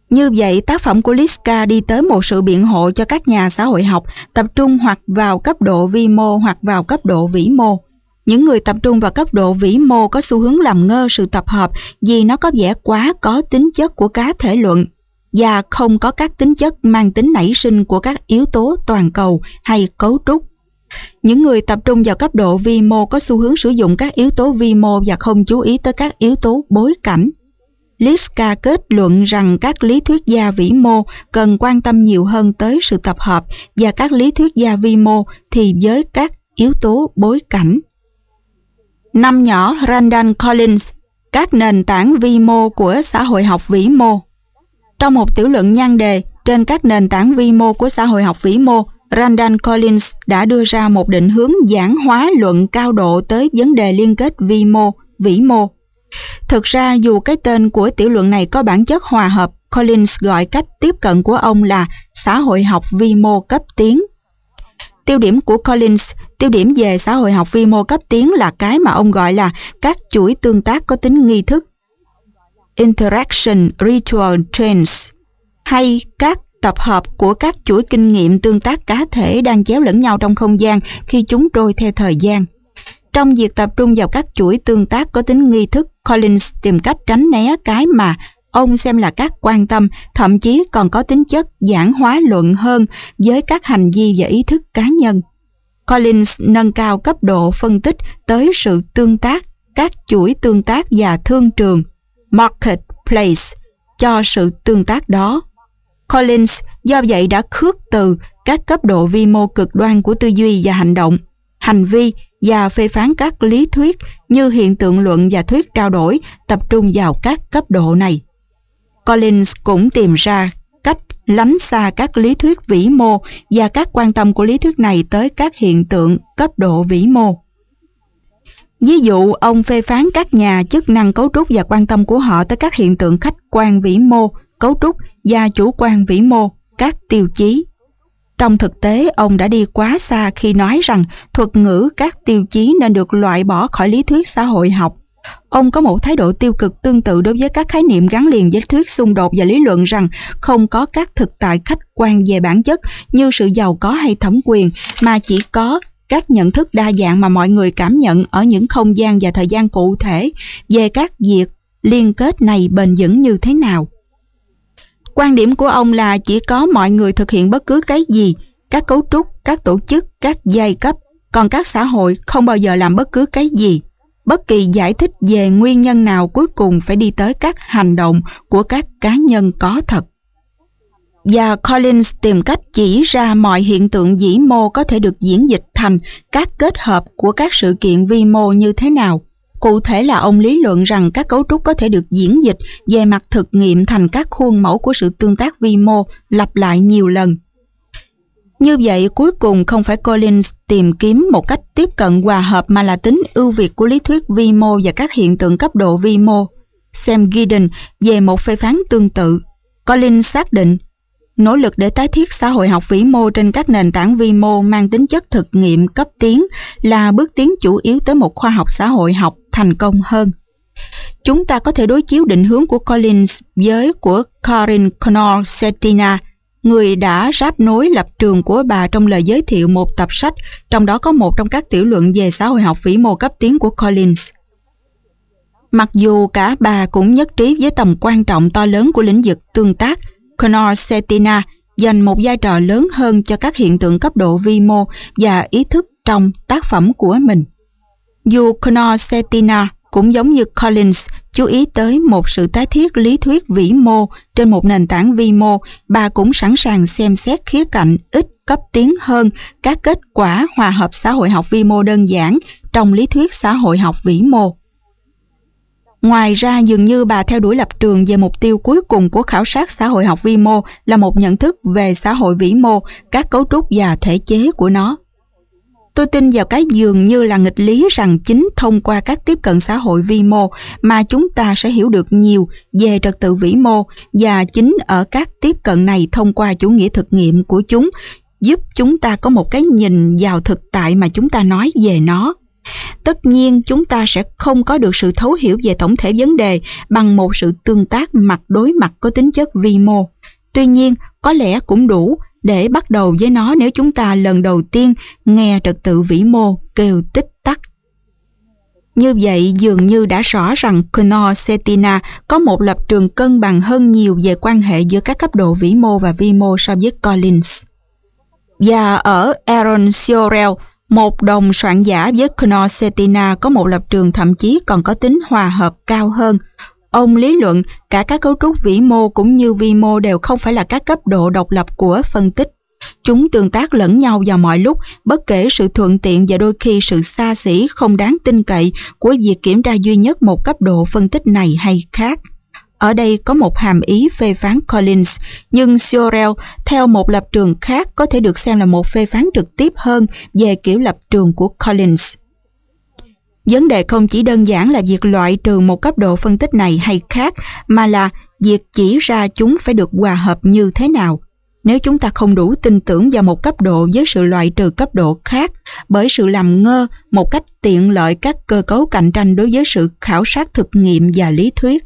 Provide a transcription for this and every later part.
Như vậy, tác phẩm của Liska đi tới một sự biện hộ cho các nhà xã hội học tập trung hoặc vào cấp độ vi mô hoặc vào cấp độ vĩ mô. Những người tập trung vào cấp độ vĩ mô có xu hướng làm ngơ sự tập hợp vì nó có vẻ quá có tính chất của cá thể luận và không có các tính chất mang tính nảy sinh của các yếu tố toàn cầu hay cấu trúc. Những người tập trung vào cấp độ vi mô có xu hướng sử dụng các yếu tố vi mô và không chú ý tới các yếu tố bối cảnh. Liska kết luận rằng các lý thuyết gia vĩ mô cần quan tâm nhiều hơn tới sự tập hợp và các lý thuyết gia vi mô thì với các yếu tố bối cảnh. Năm nhỏ Randall Collins, các nền tảng vi mô của xã hội học vĩ mô. Trong một tiểu luận nhan đề trên các nền tảng vi mô của xã hội học vĩ mô, Randall Collins đã đưa ra một định hướng giản hóa luận cao độ tới vấn đề liên kết vi mô, vĩ mô. Thực ra, dù cái tên của tiểu luận này có bản chất hòa hợp, Collins gọi cách tiếp cận của ông là xã hội học vi mô cấp tiến. Tiêu điểm của Collins, tiêu điểm về xã hội học vi mô cấp tiến là cái mà ông gọi là các chuỗi tương tác có tính nghi thức, interaction ritual chains, hay các tập hợp của các chuỗi kinh nghiệm tương tác cá thể đang chéo lẫn nhau trong không gian khi chúng trôi theo thời gian. Trong việc tập trung vào các chuỗi tương tác có tính nghi thức, Collins tìm cách tránh né cái mà ông xem là các quan tâm, thậm chí còn có tính chất giản hóa luận hơn với các hành vi và ý thức cá nhân. Collins nâng cao cấp độ phân tích tới sự tương tác, các chuỗi tương tác và thương trường, marketplace, cho sự tương tác đó. Collins do vậy đã khước từ các cấp độ vi mô cực đoan của tư duy và hành động, hành vi và phê phán các lý thuyết như hiện tượng luận và thuyết trao đổi, tập trung vào các cấp độ này. Collins cũng tìm ra cách lánh xa các lý thuyết vĩ mô và các quan tâm của lý thuyết này tới các hiện tượng cấp độ vĩ mô. Ví dụ, ông phê phán các nhà chức năng cấu trúc và quan tâm của họ tới các hiện tượng khách quan vĩ mô, cấu trúc và chủ quan vĩ mô, các tiêu chí. Trong thực tế, ông đã đi quá xa khi nói rằng thuật ngữ các tiêu chí nên được loại bỏ khỏi lý thuyết xã hội học. Ông có một thái độ tiêu cực tương tự đối với các khái niệm gắn liền với thuyết xung đột và lý luận rằng không có các thực tại khách quan về bản chất như sự giàu có hay thẩm quyền, mà chỉ có các nhận thức đa dạng mà mọi người cảm nhận ở những không gian và thời gian cụ thể về các việc liên kết này bền vững như thế nào. Quan điểm của ông là chỉ có mọi người thực hiện bất cứ cái gì, các cấu trúc, các tổ chức, các giai cấp, còn các xã hội không bao giờ làm bất cứ cái gì. Bất kỳ giải thích về nguyên nhân nào cuối cùng phải đi tới các hành động của các cá nhân có thật. Và Collins tìm cách chỉ ra mọi hiện tượng vĩ mô có thể được diễn dịch thành các kết hợp của các sự kiện vi mô như thế nào. Cụ thể là ông lý luận rằng các cấu trúc có thể được diễn dịch về mặt thực nghiệm thành các khuôn mẫu của sự tương tác vi mô lặp lại nhiều lần. Như vậy, cuối cùng không phải Collins tìm kiếm một cách tiếp cận hòa hợp mà là tính ưu việt của lý thuyết vi mô và các hiện tượng cấp độ vi mô. Sam Giddens về một phê phán tương tự. Collins xác định, nỗ lực để tái thiết xã hội học vĩ mô trên các nền tảng vi mô mang tính chất thực nghiệm cấp tiến là bước tiến chủ yếu tới một khoa học xã hội học thành công hơn. Chúng ta có thể đối chiếu định hướng của Collins với của Karin Knorr-Cetina, người đã ráp nối lập trường của bà trong lời giới thiệu một tập sách, trong đó có một trong các tiểu luận về xã hội học vĩ mô cấp tiến của Collins. Mặc dù cả bà cũng nhất trí với tầm quan trọng to lớn của lĩnh vực tương tác, Knorr-Cetina dành một vai trò lớn hơn cho các hiện tượng cấp độ vi mô và ý thức trong tác phẩm của mình. Dù Knorr-Cetina cũng giống như Collins chú ý tới một sự tái thiết lý thuyết vĩ mô trên một nền tảng vi mô, bà cũng sẵn sàng xem xét khía cạnh ít cấp tiến hơn các kết quả hòa hợp xã hội học vi mô đơn giản trong lý thuyết xã hội học vĩ mô. Ngoài ra, dường như bà theo đuổi lập trường về mục tiêu cuối cùng của khảo sát xã hội học vi mô là một nhận thức về xã hội vĩ mô, các cấu trúc và thể chế của nó. Tôi tin vào cái dường như là nghịch lý rằng chính thông qua các tiếp cận xã hội vi mô mà chúng ta sẽ hiểu được nhiều về trật tự vĩ mô, và chính ở các tiếp cận này thông qua chủ nghĩa thực nghiệm của chúng giúp chúng ta có một cái nhìn vào thực tại mà chúng ta nói về nó. Tất nhiên, chúng ta sẽ không có được sự thấu hiểu về tổng thể vấn đề bằng một sự tương tác mặt đối mặt có tính chất vi mô. Tuy nhiên, có lẽ cũng đủ để bắt đầu với nó nếu chúng ta lần đầu tiên nghe trật tự vĩ mô kêu tích tắc. Như vậy, dường như đã rõ rằng Knorr-Cetina có một lập trường cân bằng hơn nhiều về quan hệ giữa các cấp độ vĩ mô và vi mô so với Collins. Và ở Aaron Searle, một đồng soạn giả với Knorr-Cetina có một lập trường thậm chí còn có tính hòa hợp cao hơn. Ông lý luận cả các cấu trúc vĩ mô cũng như vi mô đều không phải là các cấp độ độc lập của phân tích. Chúng tương tác lẫn nhau vào mọi lúc, bất kể sự thuận tiện và đôi khi sự xa xỉ không đáng tin cậy của việc kiểm tra duy nhất một cấp độ phân tích này hay khác. Ở đây có một hàm ý phê phán Collins, nhưng Searle theo một lập trường khác có thể được xem là một phê phán trực tiếp hơn về kiểu lập trường của Collins. Vấn đề không chỉ đơn giản là việc loại trừ một cấp độ phân tích này hay khác, mà là việc chỉ ra chúng phải được hòa hợp như thế nào. Nếu chúng ta không đủ tin tưởng vào một cấp độ với sự loại trừ cấp độ khác bởi sự làm ngơ một cách tiện lợi các cơ cấu cạnh tranh đối với sự khảo sát thực nghiệm và lý thuyết.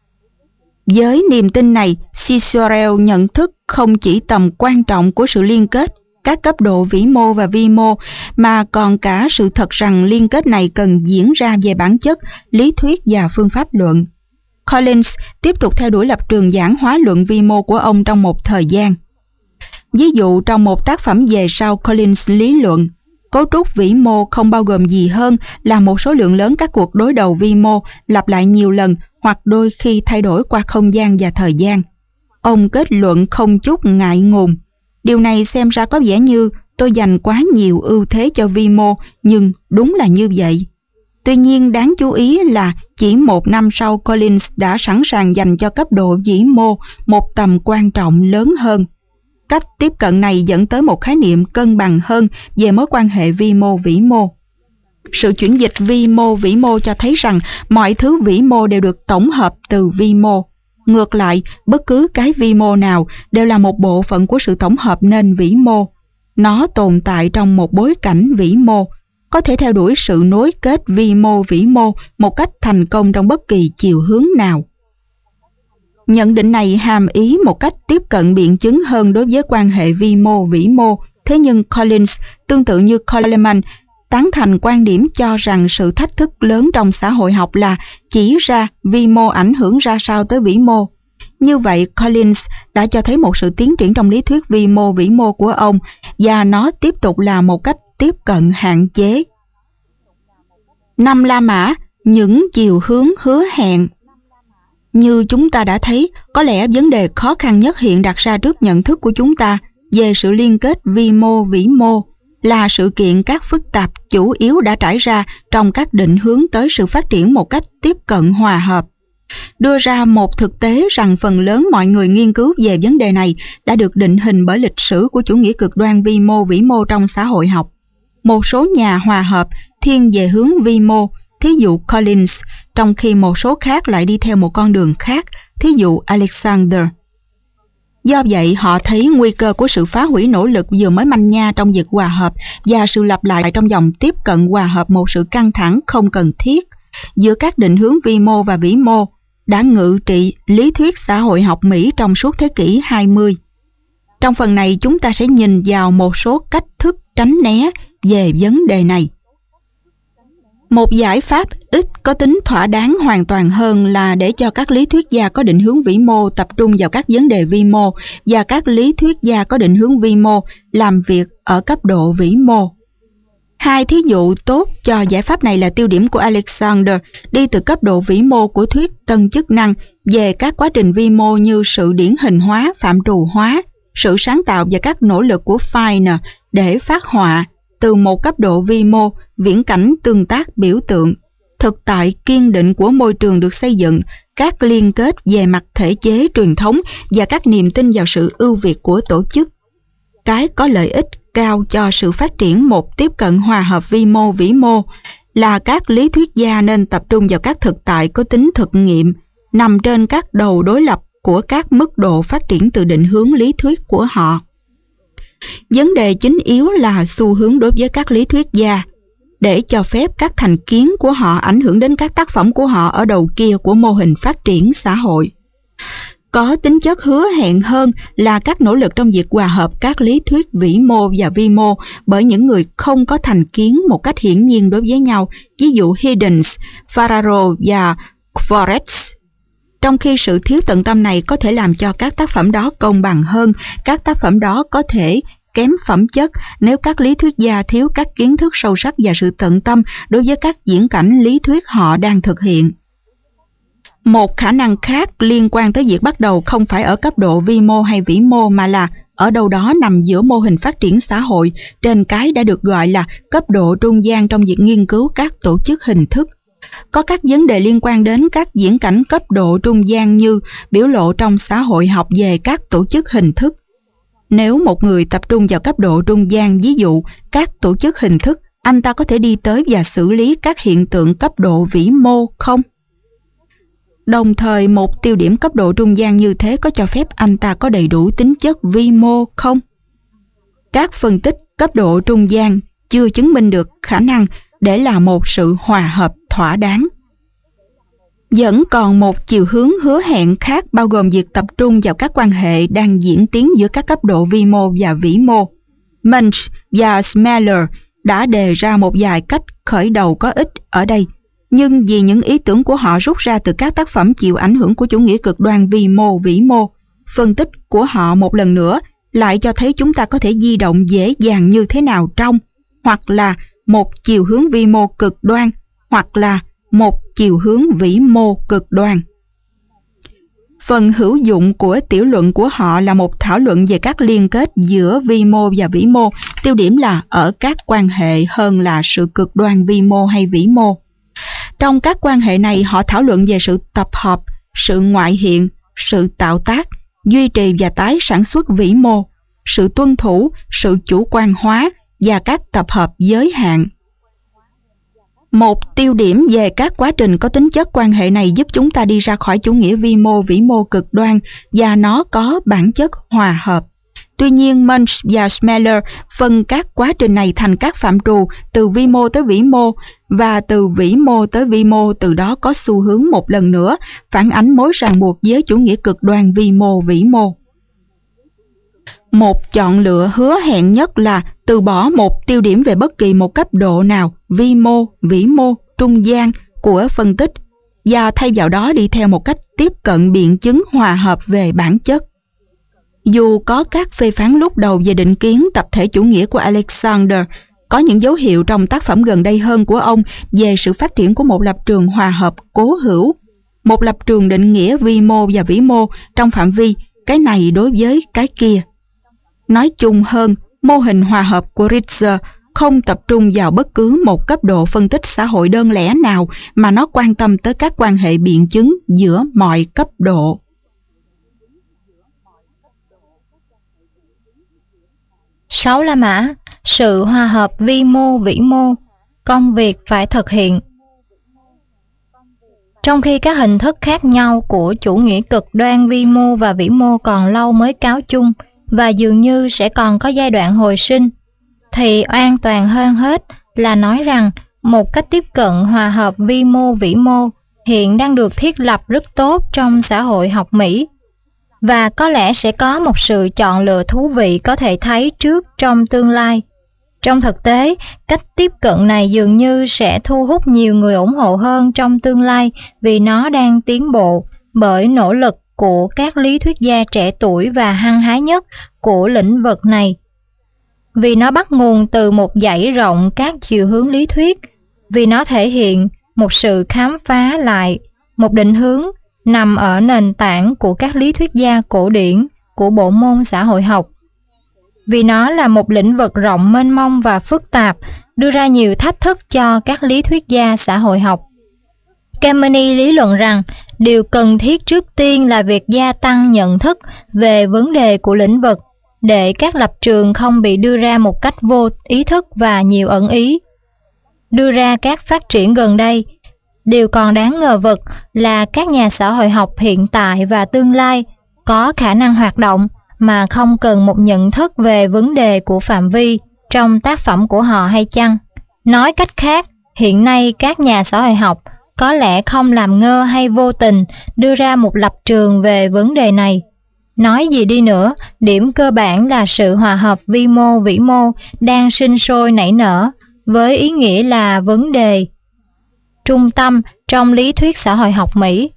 Với niềm tin này, Searle nhận thức không chỉ tầm quan trọng của sự liên kết các cấp độ vĩ mô và vi mô, mà còn cả sự thật rằng liên kết này cần diễn ra về bản chất, lý thuyết và phương pháp luận. Collins tiếp tục theo đuổi lập trường giản hóa luận vi mô của ông trong một thời gian. Ví dụ, trong một tác phẩm về sau Collins lý luận, cấu trúc vĩ mô không bao gồm gì hơn là một số lượng lớn các cuộc đối đầu vi mô lặp lại nhiều lần hoặc đôi khi thay đổi qua không gian và thời gian. Ông kết luận không chút ngại ngùng. Điều này xem ra có vẻ như tôi dành quá nhiều ưu thế cho vi mô, nhưng đúng là như vậy. Tuy nhiên đáng chú ý là chỉ một năm sau Collins đã sẵn sàng dành cho cấp độ vĩ mô một tầm quan trọng lớn hơn. Cách tiếp cận này dẫn tới một khái niệm cân bằng hơn về mối quan hệ vi mô vĩ mô. Sự chuyển dịch vi mô vĩ mô cho thấy rằng mọi thứ vĩ mô đều được tổng hợp từ vi mô. Ngược lại, bất cứ cái vi mô nào đều là một bộ phận của sự tổng hợp nên vĩ mô. Nó tồn tại trong một bối cảnh vĩ mô, có thể theo đuổi sự nối kết vi mô vĩ mô một cách thành công trong bất kỳ chiều hướng nào. Nhận định này hàm ý một cách tiếp cận biện chứng hơn đối với quan hệ vi mô vĩ mô. Thế nhưng Collins, tương tự như Coleman, tán thành quan điểm cho rằng sự thách thức lớn trong xã hội học là chỉ ra vi mô ảnh hưởng ra sao tới vĩ mô. Như vậy, Collins đã cho thấy một sự tiến triển trong lý thuyết vi mô vĩ mô của ông, và nó tiếp tục là một cách tiếp cận hạn chế. 5 La Mã, những chiều hướng hứa hẹn. Như chúng ta đã thấy, có lẽ vấn đề khó khăn nhất hiện đặt ra trước nhận thức của chúng ta về sự liên kết vi mô vĩ mô là sự kiện các phức tạp chủ yếu đã trải ra trong các định hướng tới sự phát triển một cách tiếp cận hòa hợp. Đưa ra một thực tế rằng phần lớn mọi người nghiên cứu về vấn đề này đã được định hình bởi lịch sử của chủ nghĩa cực đoan vi mô vĩ mô trong xã hội học. Một số nhà hòa hợp thiên về hướng vi mô, thí dụ Collins, trong khi một số khác lại đi theo một con đường khác, thí dụ Alexander. Do vậy, họ thấy nguy cơ của sự phá hủy nỗ lực vừa mới manh nha trong việc hòa hợp và sự lặp lại trong dòng tiếp cận hòa hợp một sự căng thẳng không cần thiết giữa các định hướng vi mô và vĩ mô đã ngự trị lý thuyết xã hội học Mỹ trong suốt thế kỷ 20. Trong phần này, chúng ta sẽ nhìn vào một số cách thức tránh né về vấn đề này. Một giải pháp ít có tính thỏa đáng hoàn toàn hơn là để cho các lý thuyết gia có định hướng vĩ mô tập trung vào các vấn đề vi mô và các lý thuyết gia có định hướng vi mô làm việc ở cấp độ vĩ mô. Hai thí dụ tốt cho giải pháp này là tiêu điểm của Alexander đi từ cấp độ vĩ mô của thuyết tân chức năng về các quá trình vi mô như sự điển hình hóa, phạm trù hóa, sự sáng tạo và các nỗ lực của Feiner để phát họa từ một cấp độ vi mô, viễn cảnh tương tác biểu tượng, thực tại kiên định của môi trường được xây dựng, các liên kết về mặt thể chế truyền thống và các niềm tin vào sự ưu việt của tổ chức. Cái có lợi ích cao cho sự phát triển một tiếp cận hòa hợp vi mô vĩ mô là các lý thuyết gia nên tập trung vào các thực tại có tính thực nghiệm, nằm trên các đầu đối lập của các mức độ phát triển từ định hướng lý thuyết của họ. Vấn đề chính yếu là xu hướng đối với các lý thuyết gia. để cho phép các thành kiến của họ ảnh hưởng đến các tác phẩm của họ ở đầu kia của mô hình phát triển xã hội. Có tính chất hứa hẹn hơn là các nỗ lực trong việc hòa hợp các lý thuyết vĩ mô và vi mô bởi những người không có thành kiến một cách hiển nhiên đối với nhau, ví dụ Hiddens, Fararo và Forrest. Trong khi sự thiếu tận tâm này có thể làm cho các tác phẩm đó công bằng hơn, các tác phẩm đó có thể kém phẩm chất nếu các lý thuyết gia thiếu các kiến thức sâu sắc và sự tận tâm đối với các diễn cảnh lý thuyết họ đang thực hiện. Một khả năng khác liên quan tới việc bắt đầu không phải ở cấp độ vi mô hay vĩ mô mà là ở đâu đó nằm giữa mô hình phát triển xã hội trên cái đã được gọi là cấp độ trung gian trong việc nghiên cứu các tổ chức hình thức. Có các vấn đề liên quan đến các diễn cảnh cấp độ trung gian như biểu lộ trong xã hội học về các tổ chức hình thức. Nếu một người tập trung vào cấp độ trung gian, ví dụ các tổ chức hình thức, anh ta có thể đi tới và xử lý các hiện tượng cấp độ vĩ mô không? Đồng thời, một tiêu điểm cấp độ trung gian như thế có cho phép anh ta có đầy đủ tính chất vi mô không? Các phân tích cấp độ trung gian chưa chứng minh được khả năng để là một sự hòa hợp thỏa đáng. Vẫn còn một chiều hướng hứa hẹn khác bao gồm việc tập trung vào các quan hệ đang diễn tiến giữa các cấp độ vi mô và vĩ mô. Munch và Smeller đã đề ra một vài cách khởi đầu có ích ở đây, nhưng vì những ý tưởng của họ rút ra từ các tác phẩm chịu ảnh hưởng của chủ nghĩa cực đoan vi mô vĩ mô, phân tích của họ một lần nữa lại cho thấy chúng ta có thể di động dễ dàng như thế nào trong hoặc là một chiều hướng vi mô cực đoan hoặc là một chiều hướng vĩ mô cực đoan. Phần hữu dụng của tiểu luận của họ là một thảo luận về các liên kết giữa vi mô và vĩ mô, tiêu điểm là ở các quan hệ hơn là sự cực đoan vi mô hay vĩ mô. Trong các quan hệ này, họ thảo luận về sự tập hợp, sự ngoại hiện, sự tạo tác, duy trì và tái sản xuất vĩ mô, sự tuân thủ, sự chủ quan hóa và các tập hợp giới hạn. Một tiêu điểm về các quá trình có tính chất quan hệ này giúp chúng ta đi ra khỏi chủ nghĩa vi mô vĩ mô cực đoan và nó có bản chất hòa hợp. Tuy nhiên, Munch và Smeller phân các quá trình này thành các phạm trù từ vi mô tới vĩ mô và từ vĩ mô tới vi mô, từ đó có xu hướng một lần nữa phản ánh mối ràng buộc với chủ nghĩa cực đoan vi mô vĩ mô. Một chọn lựa hứa hẹn nhất là từ bỏ một tiêu điểm về bất kỳ một cấp độ nào, vi mô, vĩ mô, trung gian của phân tích, và thay vào đó đi theo một cách tiếp cận biện chứng hòa hợp về bản chất. Dù có các phê phán lúc đầu về định kiến tập thể chủ nghĩa của Alexander, có những dấu hiệu trong tác phẩm gần đây hơn của ông về sự phát triển của một lập trường hòa hợp cố hữu, một lập trường định nghĩa vi mô và vĩ mô trong phạm vi cái này đối với cái kia. Nói chung hơn, mô hình hòa hợp của Ritzer không tập trung vào bất cứ một cấp độ phân tích xã hội đơn lẻ nào mà nó quan tâm tới các quan hệ biện chứng giữa mọi cấp độ. 6 La Mã, sự hòa hợp vi mô vĩ mô, công việc phải thực hiện. Trong khi các hình thức khác nhau của chủ nghĩa cực đoan vi mô và vĩ mô còn lâu mới cáo chung và dường như sẽ còn có giai đoạn hồi sinh, thì an toàn hơn hết là nói rằng một cách tiếp cận hòa hợp vi mô vĩ mô hiện đang được thiết lập rất tốt trong xã hội học Mỹ, và có lẽ sẽ có một sự chọn lựa thú vị có thể thấy trước trong tương lai. Trong thực tế, cách tiếp cận này dường như sẽ thu hút nhiều người ủng hộ hơn trong tương lai vì nó đang tiến bộ bởi nỗ lực của các lý thuyết gia trẻ tuổi và hăng hái nhất của lĩnh vực này. Vì nó bắt nguồn từ một dãy rộng các chiều hướng lý thuyết, vì nó thể hiện một sự khám phá lại, một định hướng nằm ở nền tảng của các lý thuyết gia cổ điển của bộ môn xã hội học. Vì nó là một lĩnh vực rộng mênh mông và phức tạp, đưa ra nhiều thách thức cho các lý thuyết gia xã hội học. Kemeny lý luận rằng điều cần thiết trước tiên là việc gia tăng nhận thức về vấn đề của lĩnh vực, để các lập trường không bị đưa ra một cách vô ý thức và nhiều ẩn ý. Đưa ra các phát triển gần đây, điều còn đáng ngờ vực là các nhà xã hội học hiện tại và tương lai có khả năng hoạt động mà không cần một nhận thức về vấn đề của phạm vi trong tác phẩm của họ hay chăng? Nói cách khác, hiện nay các nhà xã hội học có lẽ không làm ngơ hay vô tình đưa ra một lập trường về vấn đề này. Nói gì đi nữa, điểm cơ bản là sự hòa hợp vi mô vĩ mô đang sinh sôi nảy nở, với ý nghĩa là vấn đề trung tâm trong lý thuyết xã hội học Mỹ.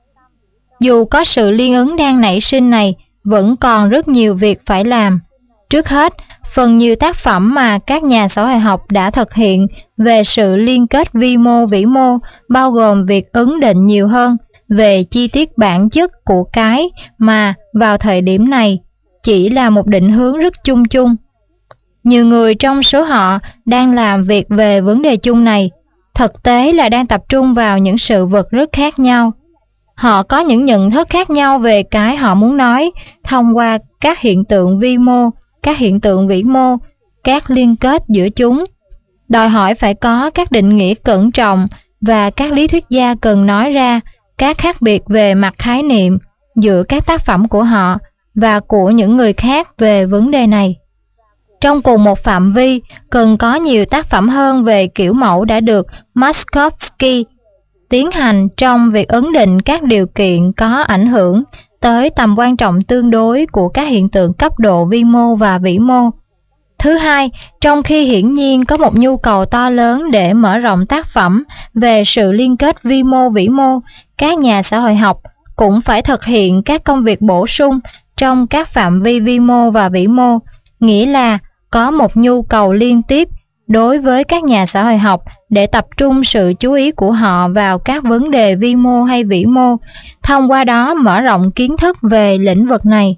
Dù có sự liên ứng đang nảy sinh này, vẫn còn rất nhiều việc phải làm. Trước hết, phần nhiều tác phẩm mà các nhà xã hội học đã thực hiện về sự liên kết vi mô vĩ mô bao gồm việc ấn định nhiều hơn về chi tiết bản chất của cái mà vào thời điểm này chỉ là một định hướng rất chung chung. Nhiều người trong số họ đang làm việc về vấn đề chung này, thực tế là đang tập trung vào những sự vật rất khác nhau. Họ có những nhận thức khác nhau về cái họ muốn nói thông qua các hiện tượng vi mô, các hiện tượng vĩ mô, các liên kết giữa chúng. Đòi hỏi phải có các định nghĩa cẩn trọng và các lý thuyết gia cần nói ra các khác biệt về mặt khái niệm giữa các tác phẩm của họ và của những người khác về vấn đề này. Trong cùng một phạm vi, cần có nhiều tác phẩm hơn về kiểu mẫu đã được Maskovsky tiến hành trong việc ấn định các điều kiện có ảnh hưởng tới tầm quan trọng tương đối của các hiện tượng cấp độ vi mô và vĩ mô. Thứ hai, trong khi hiển nhiên có một nhu cầu to lớn để mở rộng tác phẩm về sự liên kết vi mô vĩ mô, các nhà xã hội học cũng phải thực hiện các công việc bổ sung trong các phạm vi vi mô và vĩ mô, nghĩa là có một nhu cầu liên tiếp đối với các nhà xã hội học để tập trung sự chú ý của họ vào các vấn đề vi mô hay vĩ mô, thông qua đó mở rộng kiến thức về lĩnh vực này.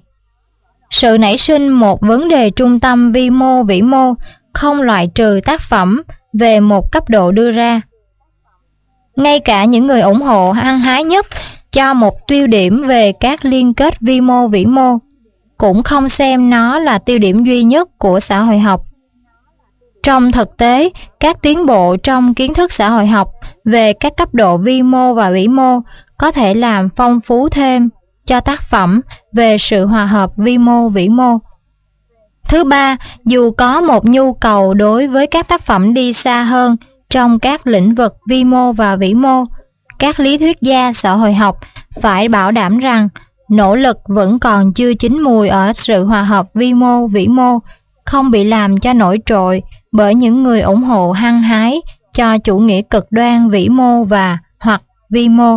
Sự nảy sinh một vấn đề trung tâm vi mô vĩ mô không loại trừ tác phẩm về một cấp độ đưa ra. Ngay cả những người ủng hộ hăng hái nhất cho một tiêu điểm về các liên kết vi mô vĩ mô cũng không xem nó là tiêu điểm duy nhất của xã hội học. Trong thực tế, các tiến bộ trong kiến thức xã hội học về các cấp độ vi mô và vĩ mô có thể làm phong phú thêm cho tác phẩm về sự hòa hợp vi mô vĩ mô. Thứ ba, dù có một nhu cầu đối với các tác phẩm đi xa hơn trong các lĩnh vực vi mô và vĩ mô, các lý thuyết gia xã hội học phải bảo đảm rằng nỗ lực vẫn còn chưa chín mùi ở sự hòa hợp vi mô vĩ mô, không bị làm cho nổi trội bởi những người ủng hộ hăng hái cho chủ nghĩa cực đoan vĩ mô và hoặc vi mô.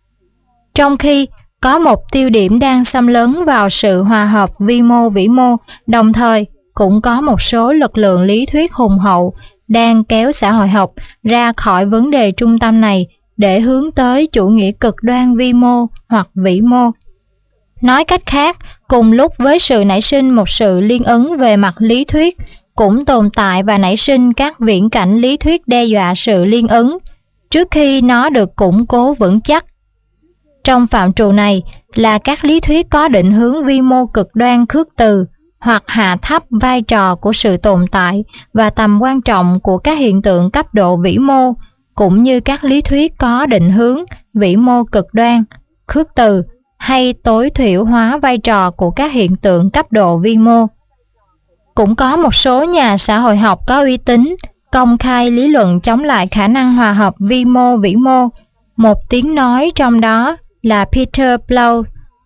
Trong khi có một tiêu điểm đang xâm lấn vào sự hòa hợp vi mô vĩ mô, đồng thời cũng có một số lực lượng lý thuyết hùng hậu đang kéo xã hội học ra khỏi vấn đề trung tâm này để hướng tới chủ nghĩa cực đoan vi mô hoặc vĩ mô. Nói cách khác, cùng lúc với sự nảy sinh một sự liên ứng về mặt lý thuyết, cũng tồn tại và nảy sinh các viễn cảnh lý thuyết đe dọa sự liên ứng trước khi nó được củng cố vững chắc. Trong phạm trù này là các lý thuyết có định hướng vi mô cực đoan khước từ hoặc hạ thấp vai trò của sự tồn tại và tầm quan trọng của các hiện tượng cấp độ vĩ mô, cũng như các lý thuyết có định hướng vĩ mô cực đoan khước từ hay tối thiểu hóa vai trò của các hiện tượng cấp độ vi mô. Cũng có một số nhà xã hội học có uy tín công khai lý luận chống lại khả năng hòa hợp vi mô vĩ mô. Một tiếng nói trong đó là Peter Blau,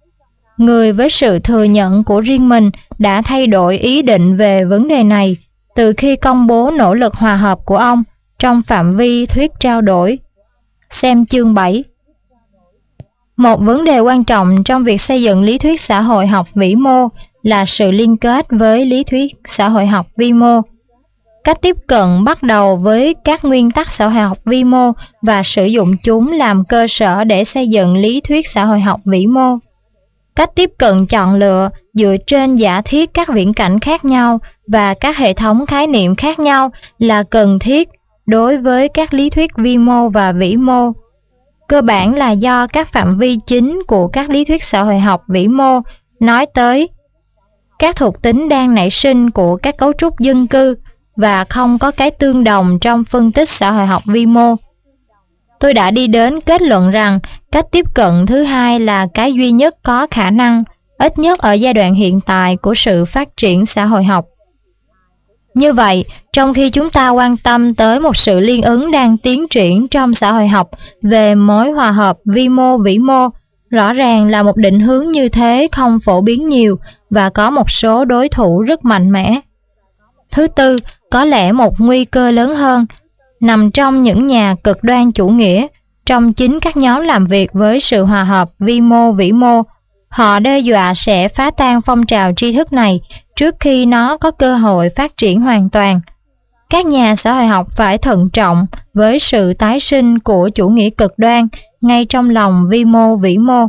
người với sự thừa nhận của riêng mình đã thay đổi ý định về vấn đề này từ khi công bố nỗ lực hòa hợp của ông trong phạm vi thuyết trao đổi. Xem chương 7. Một vấn đề quan trọng trong việc xây dựng lý thuyết xã hội học vĩ mô là sự liên kết với lý thuyết xã hội học vi mô. Cách tiếp cận bắt đầu với các nguyên tắc xã hội học vi mô và sử dụng chúng làm cơ sở để xây dựng lý thuyết xã hội học vĩ mô. Cách tiếp cận chọn lựa dựa trên giả thiết các viễn cảnh khác nhau và các hệ thống khái niệm khác nhau là cần thiết đối với các lý thuyết vi mô và vĩ mô. Cơ bản là do các phạm vi chính của các lý thuyết xã hội học vĩ mô nói tới các thuộc tính đang nảy sinh của các cấu trúc dân cư và không có cái tương đồng trong phân tích xã hội học vi mô. Tôi đã đi đến kết luận rằng cách tiếp cận thứ hai là cái duy nhất có khả năng, ít nhất ở giai đoạn hiện tại của sự phát triển xã hội học. Như vậy, trong khi chúng ta quan tâm tới một sự liên ứng đang tiến triển trong xã hội học về mối hòa hợp vi mô vĩ mô, rõ ràng là một định hướng như thế không phổ biến nhiều và có một số đối thủ rất mạnh mẽ. Thứ tư, có lẽ một nguy cơ lớn hơn, nằm trong những nhà cực đoan chủ nghĩa, trong chính các nhóm làm việc với sự hòa hợp vi mô vĩ mô. Họ đe dọa sẽ phá tan phong trào tri thức này trước khi nó có cơ hội phát triển hoàn toàn. Các nhà xã hội học phải thận trọng với sự tái sinh của chủ nghĩa cực đoan ngay trong lòng vi mô vĩ mô.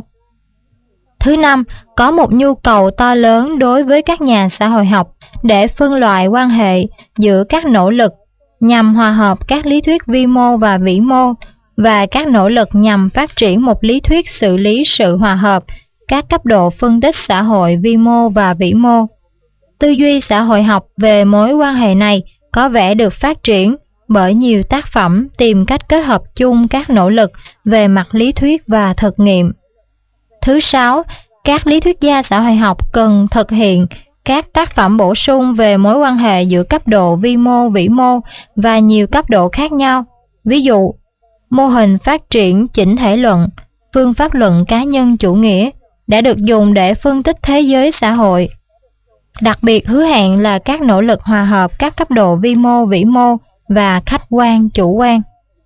Thứ năm, có một nhu cầu to lớn đối với các nhà xã hội học để phân loại quan hệ giữa các nỗ lực nhằm hòa hợp các lý thuyết vi mô và vĩ mô và các nỗ lực nhằm phát triển một lý thuyết xử lý sự hòa hợp các cấp độ phân tích xã hội vi mô và vĩ mô. Tư duy xã hội học về mối quan hệ này có vẻ được phát triển bởi nhiều tác phẩm tìm cách kết hợp chung các nỗ lực về mặt lý thuyết và thực nghiệm. Thứ sáu, các lý thuyết gia xã hội học cần thực hiện các tác phẩm bổ sung về mối quan hệ giữa cấp độ vi mô vĩ mô và nhiều cấp độ khác nhau. Ví dụ, mô hình phát triển chỉnh thể luận, phương pháp luận cá nhân chủ nghĩa đã được dùng để phân tích thế giới xã hội. Đặc biệt hứa hẹn là các nỗ lực hòa hợp các cấp độ vi mô vĩ mô và khách quan chủ quan.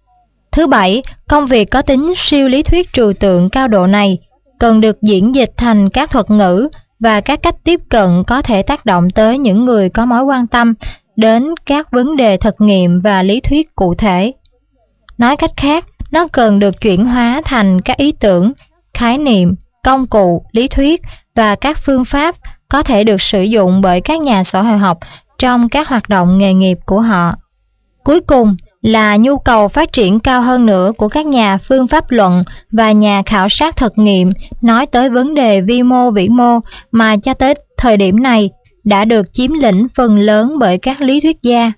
Thứ bảy, công việc có tính siêu lý thuyết trừu tượng cao độ này cần được diễn dịch thành các thuật ngữ và các cách tiếp cận có thể tác động tới những người có mối quan tâm đến các vấn đề thực nghiệm và lý thuyết cụ thể. Nói cách khác, nó cần được chuyển hóa thành các ý tưởng, khái niệm, công cụ, lý thuyết và các phương pháp có thể được sử dụng bởi các nhà xã hội học trong các hoạt động nghề nghiệp của họ. Cuối cùng là nhu cầu phát triển cao hơn nữa của các nhà phương pháp luận và nhà khảo sát thực nghiệm nói tới vấn đề vi mô vĩ mô mà cho tới thời điểm này đã được chiếm lĩnh phần lớn bởi các lý thuyết gia.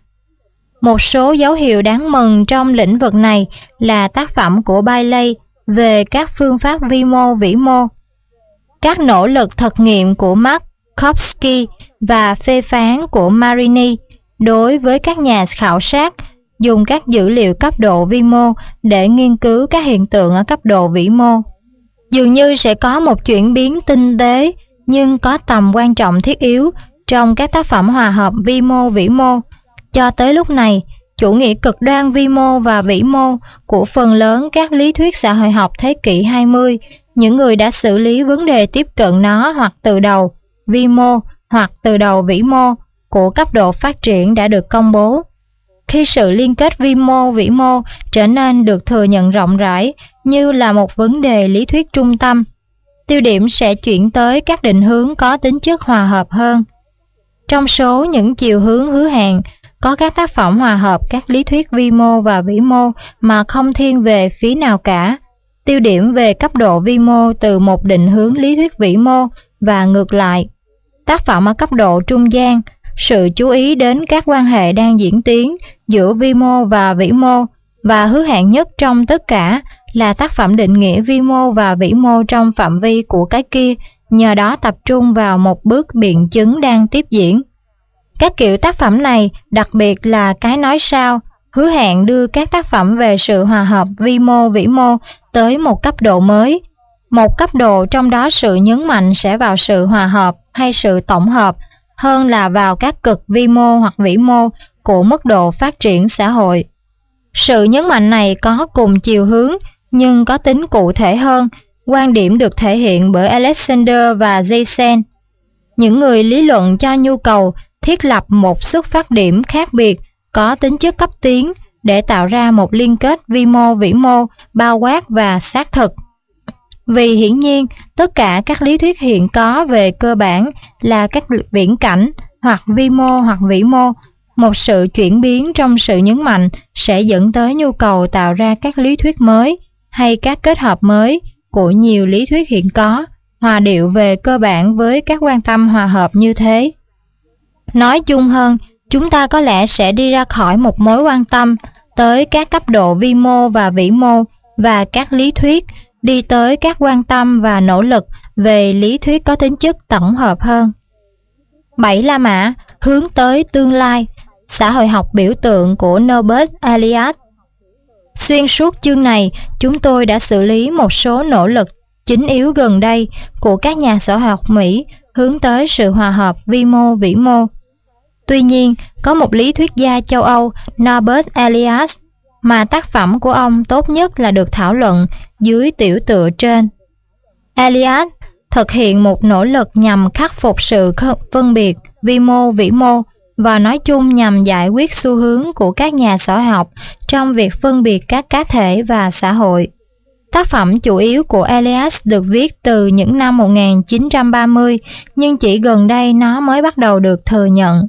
Một số dấu hiệu đáng mừng trong lĩnh vực này là tác phẩm của Bailey về các phương pháp vi mô vĩ mô, các nỗ lực thực nghiệm của Markovsky và phê phán của Marini đối với các nhà khảo sát dùng các dữ liệu cấp độ vi mô để nghiên cứu các hiện tượng ở cấp độ vĩ mô. Dường như sẽ có một chuyển biến tinh tế nhưng có tầm quan trọng thiết yếu trong các tác phẩm hòa hợp vi mô vĩ mô. Cho tới lúc này, chủ nghĩa cực đoan vi mô và vĩ mô của phần lớn các lý thuyết xã hội học thế kỷ 20, những người đã xử lý vấn đề tiếp cận nó hoặc từ đầu vi mô hoặc từ đầu vĩ mô của cấp độ phát triển đã được công bố. Khi sự liên kết vi mô vĩ mô trở nên được thừa nhận rộng rãi như là một vấn đề lý thuyết trung tâm, tiêu điểm sẽ chuyển tới các định hướng có tính chất hòa hợp hơn. Trong số những chiều hướng hứa hẹn, có các tác phẩm hòa hợp các lý thuyết vi mô và vĩ mô mà không thiên về phía nào cả, tiêu điểm về cấp độ vi mô từ một định hướng lý thuyết vĩ mô và ngược lại. Tác phẩm ở cấp độ trung gian, sự chú ý đến các quan hệ đang diễn tiến giữa vi mô và vĩ mô, và hứa hẹn nhất trong tất cả là tác phẩm định nghĩa vi mô và vĩ mô trong phạm vi của cái kia, nhờ đó tập trung vào một bước biện chứng đang tiếp diễn. Các kiểu tác phẩm này, đặc biệt là cái nói sau, hứa hẹn đưa các tác phẩm về sự hòa hợp vi mô vĩ mô tới một cấp độ mới. Một cấp độ trong đó sự nhấn mạnh sẽ vào sự hòa hợp hay sự tổng hợp hơn là vào các cực vi mô hoặc vĩ mô của mức độ phát triển xã hội. Sự nhấn mạnh này có cùng chiều hướng nhưng có tính cụ thể hơn, quan điểm được thể hiện bởi Alexander và Jensen. Những người lý luận cho nhu cầu thiết lập một xuất phát điểm khác biệt có tính chất cấp tiến để tạo ra một liên kết vi mô vĩ mô bao quát và xác thực. Vì hiển nhiên, tất cả các lý thuyết hiện có về cơ bản là các viễn cảnh hoặc vi mô hoặc vĩ mô. Một sự chuyển biến trong sự nhấn mạnh sẽ dẫn tới nhu cầu tạo ra các lý thuyết mới hay các kết hợp mới của nhiều lý thuyết hiện có, hòa điệu về cơ bản với các quan tâm hòa hợp như thế. Nói chung hơn, chúng ta có lẽ sẽ đi ra khỏi một mối quan tâm tới các cấp độ vi mô và vĩ mô và các lý thuyết, đi tới các quan tâm và nỗ lực về lý thuyết có tính chất tổng hợp hơn. 7 La Mã hướng tới tương lai xã hội học biểu tượng của Norbert Elias. Xuyên suốt chương này, chúng tôi đã xử lý một số nỗ lực chính yếu gần đây của các nhà xã hội học Mỹ hướng tới sự hòa hợp vi mô vĩ mô. Tuy nhiên, có một lý thuyết gia châu Âu Norbert Elias mà tác phẩm của ông tốt nhất là được thảo luận dưới tiểu tựa trên. Elias thực hiện một nỗ lực nhằm khắc phục sự phân biệt vi mô vĩ mô và nói chung nhằm giải quyết xu hướng của các nhà xã hội học trong việc phân biệt các cá thể và xã hội. Tác phẩm chủ yếu của Elias được viết từ những năm 1930, nhưng chỉ gần đây nó mới bắt đầu được thừa nhận.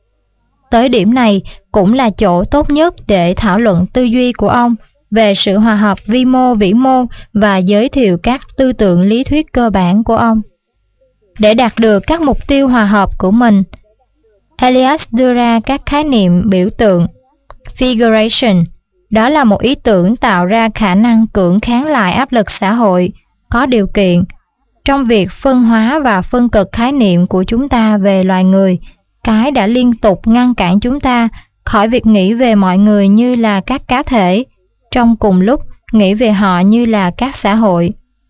Tới điểm này cũng là chỗ tốt nhất để thảo luận tư duy của ông về sự hòa hợp vi mô vĩ mô và giới thiệu các tư tưởng lý thuyết cơ bản của ông. Để đạt được các mục tiêu hòa hợp của mình, Elias đưa ra các khái niệm biểu tượng. Figuration, đó là một ý tưởng tạo ra khả năng cưỡng kháng lại áp lực xã hội có điều kiện trong việc phân hóa và phân cực khái niệm của chúng ta về loài người, cái đã liên tục ngăn cản chúng ta khỏi việc nghĩ về mọi người như là các cá thể, trong cùng lúc nghĩ về họ như là các xã hội.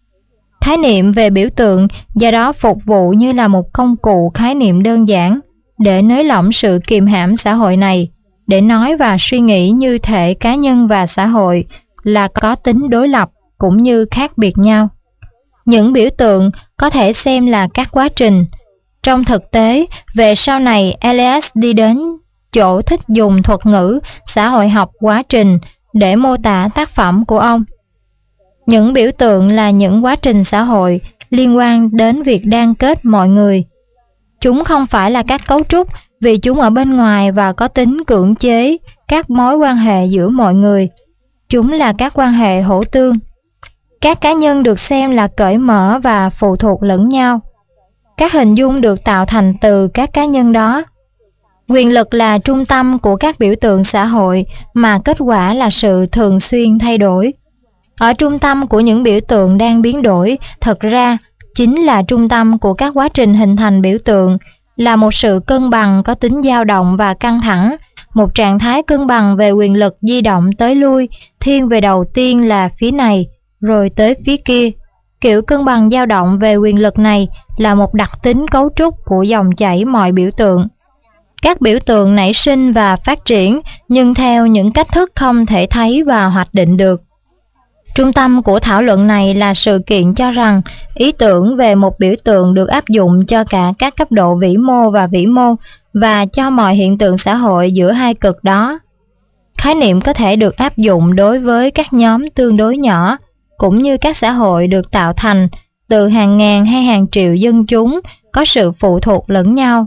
Khái niệm về biểu tượng do đó phục vụ như là một công cụ khái niệm đơn giản để nới lỏng sự kiềm hãm xã hội này, để nói và suy nghĩ như thể cá nhân và xã hội là có tính đối lập cũng như khác biệt nhau. Những biểu tượng có thể xem là các quá trình. Trong thực tế, về sau này Elias đi đến chỗ thích dùng thuật ngữ xã hội học quá trình để mô tả tác phẩm của ông. Những biểu tượng là những quá trình xã hội liên quan đến việc đan kết mọi người. Chúng không phải là các cấu trúc vì chúng ở bên ngoài và có tính cưỡng chế các mối quan hệ giữa mọi người. Chúng là các quan hệ hỗ tương. Các cá nhân được xem là cởi mở và phụ thuộc lẫn nhau. Các hình dung được tạo thành từ các cá nhân đó. Quyền lực là trung tâm của các biểu tượng xã hội mà kết quả là sự thường xuyên thay đổi. Ở trung tâm của những biểu tượng đang biến đổi, thật ra chính là trung tâm của các quá trình hình thành biểu tượng, là một sự cân bằng có tính dao động và căng thẳng, một trạng thái cân bằng về quyền lực di động tới lui, thiên về đầu tiên là phía này, rồi tới phía kia. Kiểu cân bằng dao động về quyền lực này là một đặc tính cấu trúc của dòng chảy mọi biểu tượng. Các biểu tượng nảy sinh và phát triển, nhưng theo những cách thức không thể thấy và hoạch định được. Trung tâm của thảo luận này là sự kiện cho rằng ý tưởng về một biểu tượng được áp dụng cho cả các cấp độ vĩ mô và vĩ mô và cho mọi hiện tượng xã hội giữa hai cực đó. Khái niệm có thể được áp dụng đối với các nhóm tương đối nhỏ, cũng như các xã hội được tạo thành từ hàng ngàn hay hàng triệu dân chúng có sự phụ thuộc lẫn nhau.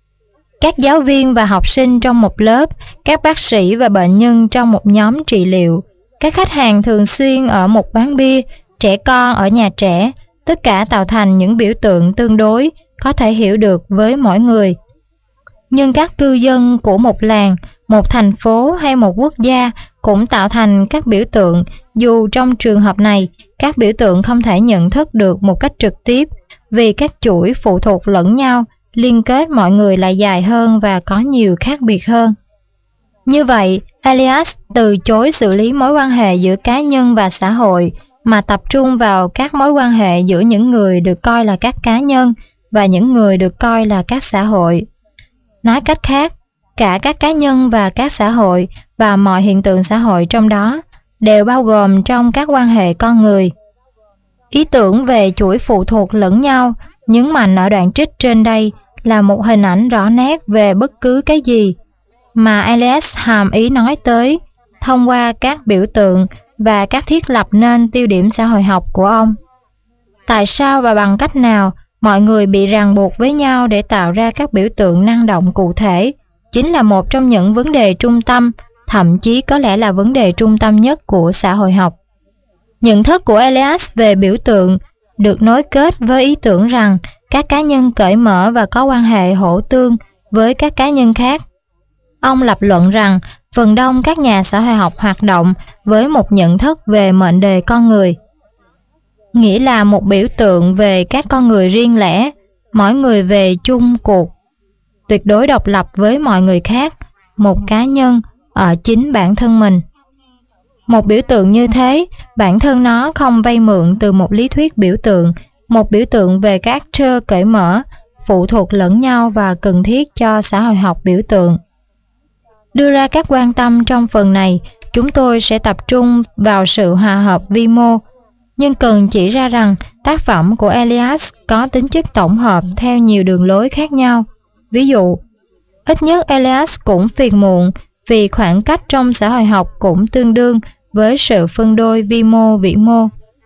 Các giáo viên và học sinh trong một lớp, các bác sĩ và bệnh nhân trong một nhóm trị liệu, các khách hàng thường xuyên ở một quán bia, trẻ con ở nhà trẻ, tất cả tạo thành những biểu tượng tương đối, có thể hiểu được với mỗi người. Nhưng các cư dân của một làng, một thành phố hay một quốc gia cũng tạo thành các biểu tượng, dù trong trường hợp này, các biểu tượng không thể nhận thức được một cách trực tiếp, vì các chuỗi phụ thuộc lẫn nhau, liên kết mọi người lại dài hơn và có nhiều khác biệt hơn. Như vậy, Elias từ chối xử lý mối quan hệ giữa cá nhân và xã hội, mà tập trung vào các mối quan hệ giữa những người được coi là các cá nhân và những người được coi là các xã hội. Nói cách khác, cả các cá nhân và các xã hội và mọi hiện tượng xã hội trong đó đều bao gồm trong các quan hệ con người. Ý tưởng về chuỗi phụ thuộc lẫn nhau nhấn mạnh ở đoạn trích trên đây là một hình ảnh rõ nét về bất cứ cái gì mà Elias hàm ý nói tới thông qua các biểu tượng và các thiết lập nên tiêu điểm xã hội học của ông. Tại sao và bằng cách nào mọi người bị ràng buộc với nhau để tạo ra các biểu tượng năng động cụ thể chính là một trong những vấn đề trung tâm, thậm chí có lẽ là vấn đề trung tâm nhất của xã hội học. Nhận thức của Elias về biểu tượng được nối kết với ý tưởng rằng các cá nhân cởi mở và có quan hệ hỗ tương với các cá nhân khác. Ông lập luận rằng phần đông các nhà xã hội học hoạt động với một nhận thức về mệnh đề con người, nghĩa là một biểu tượng về các con người riêng lẻ, mỗi người về chung cuộc, tuyệt đối độc lập với mọi người khác, một cá nhân ở chính bản thân mình. Một biểu tượng như thế, bản thân nó không vay mượn từ một lý thuyết biểu tượng, một biểu tượng về các actor cởi mở, phụ thuộc lẫn nhau và cần thiết cho xã hội học biểu tượng. Đưa ra các quan tâm trong phần này, chúng tôi sẽ tập trung vào sự hòa hợp vi mô, nhưng cần chỉ ra rằng tác phẩm của Elias có tính chất tổng hợp theo nhiều đường lối khác nhau. Ví dụ, ít nhất Elias cũng phiền muộn vì khoảng cách trong xã hội học cũng tương đương với sự phân đôi vi mô vĩ mô.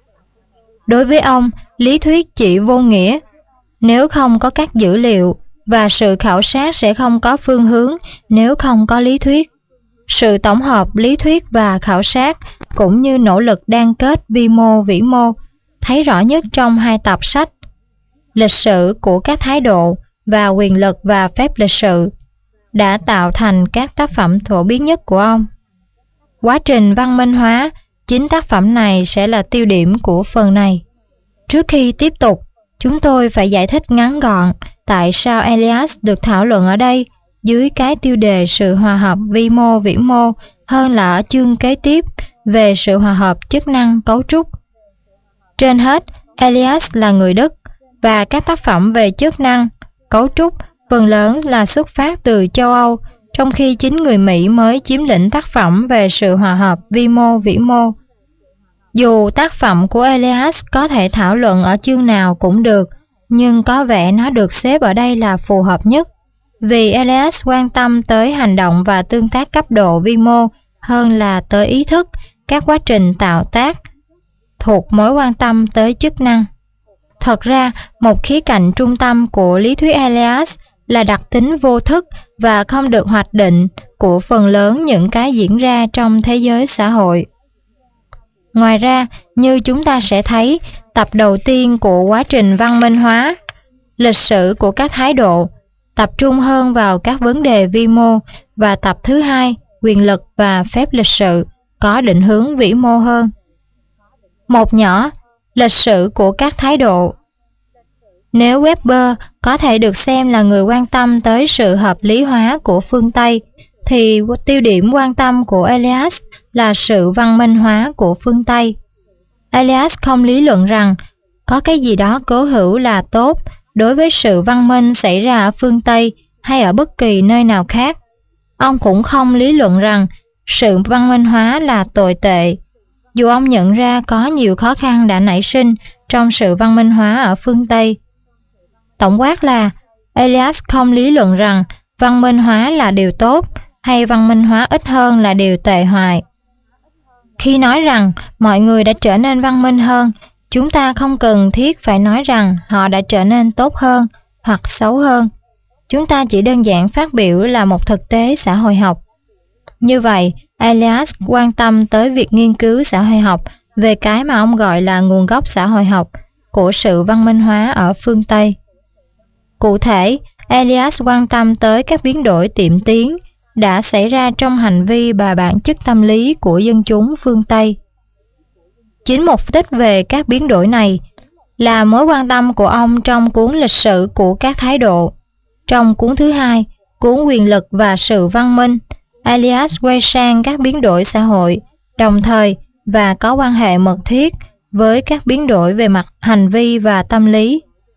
Đối với ông, lý thuyết chỉ vô nghĩa. Nếu không có các dữ liệu, và sự khảo sát sẽ không có phương hướng nếu không có lý thuyết. Sự tổng hợp lý thuyết và khảo sát cũng như nỗ lực đan kết vi mô vĩ mô thấy rõ nhất trong hai tập sách Lịch sử của các thái độ và Quyền lực và phép lịch sự đã tạo thành các tác phẩm phổ biến nhất của ông. Quá trình văn minh hóa, chính tác phẩm này sẽ là tiêu điểm của phần này. Trước khi tiếp tục, chúng tôi phải giải thích ngắn gọn tại sao Elias được thảo luận ở đây dưới cái tiêu đề sự hòa hợp vi mô vĩ mô hơn là ở chương kế tiếp về sự hòa hợp chức năng cấu trúc. Trên hết, Elias là người Đức và các tác phẩm về chức năng, cấu trúc phần lớn là xuất phát từ châu Âu, trong khi chính người Mỹ mới chiếm lĩnh tác phẩm về sự hòa hợp vi mô vĩ mô. Dù tác phẩm của Elias có thể thảo luận ở chương nào cũng được, nhưng có vẻ nó được xếp ở đây là phù hợp nhất, vì Elias quan tâm tới hành động và tương tác cấp độ vi mô hơn là tới ý thức, các quá trình tạo tác, thuộc mối quan tâm tới chức năng. Thật ra, một khía cạnh trung tâm của lý thuyết Elias là đặc tính vô thức và không được hoạch định của phần lớn những cái diễn ra trong thế giới xã hội. Ngoài ra, như chúng ta sẽ thấy, tập đầu tiên của quá trình văn minh hóa, lịch sử của các thái độ, tập trung hơn vào các vấn đề vi mô, và tập thứ hai, quyền lực và phép lịch sự, có định hướng vĩ mô hơn. Một nhỏ, lịch sử của các thái độ. Nếu Weber có thể được xem là người quan tâm tới sự hợp lý hóa của phương Tây, thì tiêu điểm quan tâm của Elias là sự văn minh hóa của phương Tây. Elias không lý luận rằng có cái gì đó cố hữu là tốt đối với sự văn minh xảy ra ở phương Tây hay ở bất kỳ nơi nào khác. Ông cũng không lý luận rằng sự văn minh hóa là tồi tệ, dù ông nhận ra có nhiều khó khăn đã nảy sinh trong sự văn minh hóa ở phương Tây. Tổng quát là, Elias không lý luận rằng văn minh hóa là điều tốt hay văn minh hóa ít hơn là điều tệ hoại. Khi nói rằng mọi người đã trở nên văn minh hơn, chúng ta không cần thiết phải nói rằng họ đã trở nên tốt hơn hoặc xấu hơn. Chúng ta chỉ đơn giản phát biểu là một thực tế xã hội học. Như vậy, Elias quan tâm tới việc nghiên cứu xã hội học về cái mà ông gọi là nguồn gốc xã hội học của sự văn minh hóa ở phương Tây. Cụ thể, Elias quan tâm tới các biến đổi tiệm tiến đã xảy ra trong hành vi và bản chất tâm lý của dân chúng phương Tây. Chính mục đích về các biến đổi này là mối quan tâm của ông trong cuốn lịch sử của các thái độ. Trong cuốn thứ hai, cuốn quyền lực và sự văn minh, Elias quay sang các biến đổi xã hội, đồng thời và có quan hệ mật thiết với các biến đổi về mặt hành vi và tâm lý.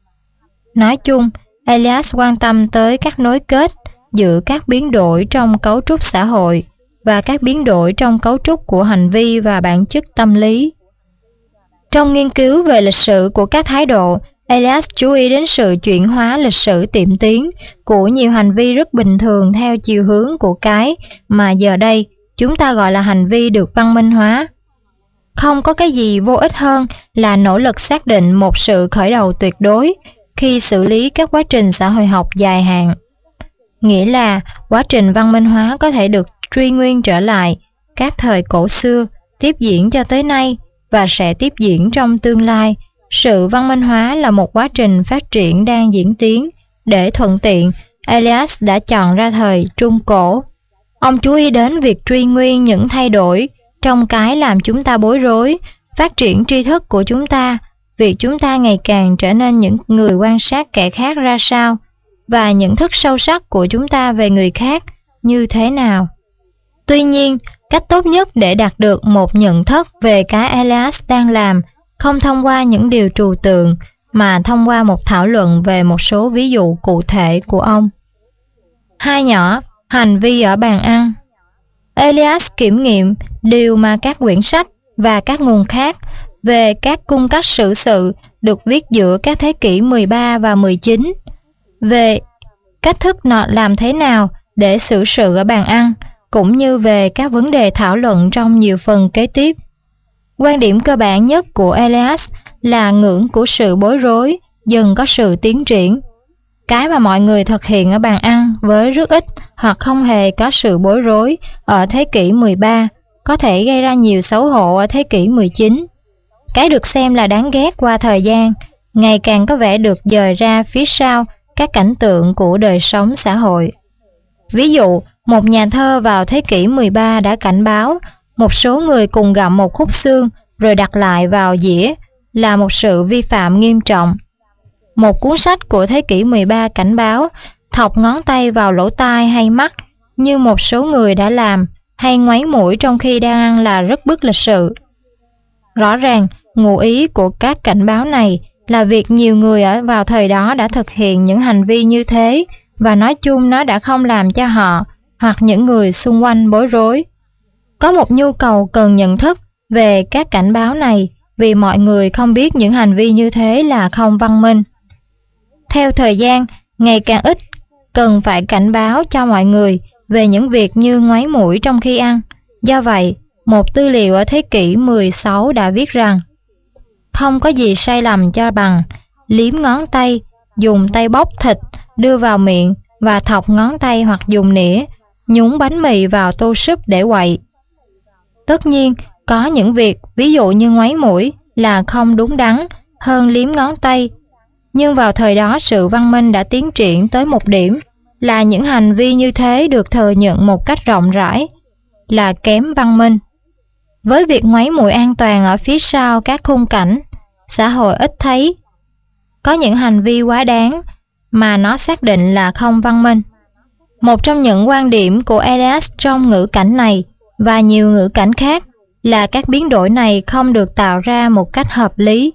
Nói chung, Elias quan tâm tới các nối kết giữa các biến đổi trong cấu trúc xã hội và các biến đổi trong cấu trúc của hành vi và bản chất tâm lý. Trong nghiên cứu về lịch sử của các thái độ, Elias chú ý đến sự chuyển hóa lịch sử tiệm tiến của nhiều hành vi rất bình thường theo chiều hướng của cái mà giờ đây chúng ta gọi là hành vi được văn minh hóa. Không có cái gì vô ích hơn là nỗ lực xác định một sự khởi đầu tuyệt đối khi xử lý các quá trình xã hội học dài hạn. Nghĩa là quá trình văn minh hóa có thể được truy nguyên trở lại các thời cổ xưa, tiếp diễn cho tới nay và sẽ tiếp diễn trong tương lai. Sự văn minh hóa là một quá trình phát triển đang diễn tiến. Để thuận tiện, Elias đã chọn ra thời Trung Cổ. Ông chú ý đến việc truy nguyên những thay đổi trong cái làm chúng ta bối rối, phát triển tri thức của chúng ta, việc chúng ta ngày càng trở nên những người quan sát kẻ khác ra sao, và nhận thức sâu sắc của chúng ta về người khác như thế nào. Tuy nhiên, cách tốt nhất để đạt được một nhận thức về cái Elias đang làm không thông qua những điều trừu tượng, mà thông qua một thảo luận về một số ví dụ cụ thể của ông. 2 nhỏ, hành vi ở bàn ăn. Elias kiểm nghiệm điều mà các quyển sách và các nguồn khác về các cung cách xử sự được viết giữa các thế kỷ 13 và 19, về cách thức làm thế nào để xử sự ở bàn ăn, cũng như về các vấn đề thảo luận trong nhiều phần kế tiếp. Quan điểm cơ bản nhất của Elias là ngưỡng của sự bối rối dần có sự tiến triển. Cái mà mọi người thực hiện ở bàn ăn với rất ít hoặc không hề có sự bối rối ở thế kỷ 13 có thể gây ra nhiều xấu hổ ở thế kỷ 19. Cái được xem là đáng ghét qua thời gian ngày càng có vẻ được dời ra phía sau các cảnh tượng của đời sống xã hội. Ví dụ, một nhà thơ vào thế kỷ 13 đã cảnh báo một số người cùng gặm một khúc xương rồi đặt lại vào dĩa là một sự vi phạm nghiêm trọng. Một cuốn sách của thế kỷ 13 cảnh báo thọc ngón tay vào lỗ tai hay mắt như một số người đã làm, hay ngoáy mũi trong khi đang ăn là rất bất lịch sự. Rõ ràng, ngụ ý của các cảnh báo này là việc nhiều người vào thời đó đã thực hiện những hành vi như thế, và nói chung nó đã không làm cho họ hoặc những người xung quanh bối rối. Có một nhu cầu cần nhận thức về các cảnh báo này vì mọi người không biết những hành vi như thế là không văn minh. Theo thời gian, ngày càng ít cần phải cảnh báo cho mọi người về những việc như ngoáy mũi trong khi ăn. Do vậy, một tư liệu ở thế kỷ 16 đã viết rằng không có gì sai lầm cho bằng liếm ngón tay, dùng tay bóc thịt đưa vào miệng và thọc ngón tay, hoặc dùng nĩa nhúng bánh mì vào tô súp để quậy. Tất nhiên, có những việc, ví dụ như ngoáy mũi, là không đúng đắn hơn liếm ngón tay. Nhưng vào thời đó, sự văn minh đã tiến triển tới một điểm là những hành vi như thế được thừa nhận một cách rộng rãi là kém văn minh. Với việc ngoáy mũi an toàn ở phía sau các khung cảnh, xã hội ít thấy có những hành vi quá đáng mà nó xác định là không văn minh. Một trong những quan điểm của Elias trong ngữ cảnh này và nhiều ngữ cảnh khác là các biến đổi này không được tạo ra một cách hợp lý.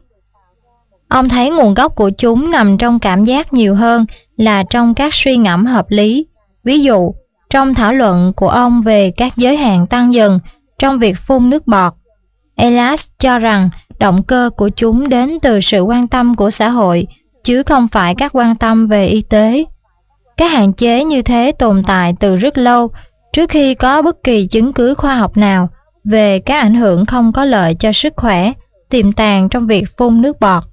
Ông thấy nguồn gốc của chúng nằm trong cảm giác nhiều hơn là trong các suy ngẫm hợp lý. Ví dụ, trong thảo luận của ông về các giới hạn tăng dần trong việc phun nước bọt, Elias cho rằng động cơ của chúng đến từ sự quan tâm của xã hội, chứ không phải các quan tâm về y tế. Các hạn chế như thế tồn tại từ rất lâu, trước khi có bất kỳ chứng cứ khoa học nào về các ảnh hưởng không có lợi cho sức khỏe tiềm tàng trong việc phun nước bọt.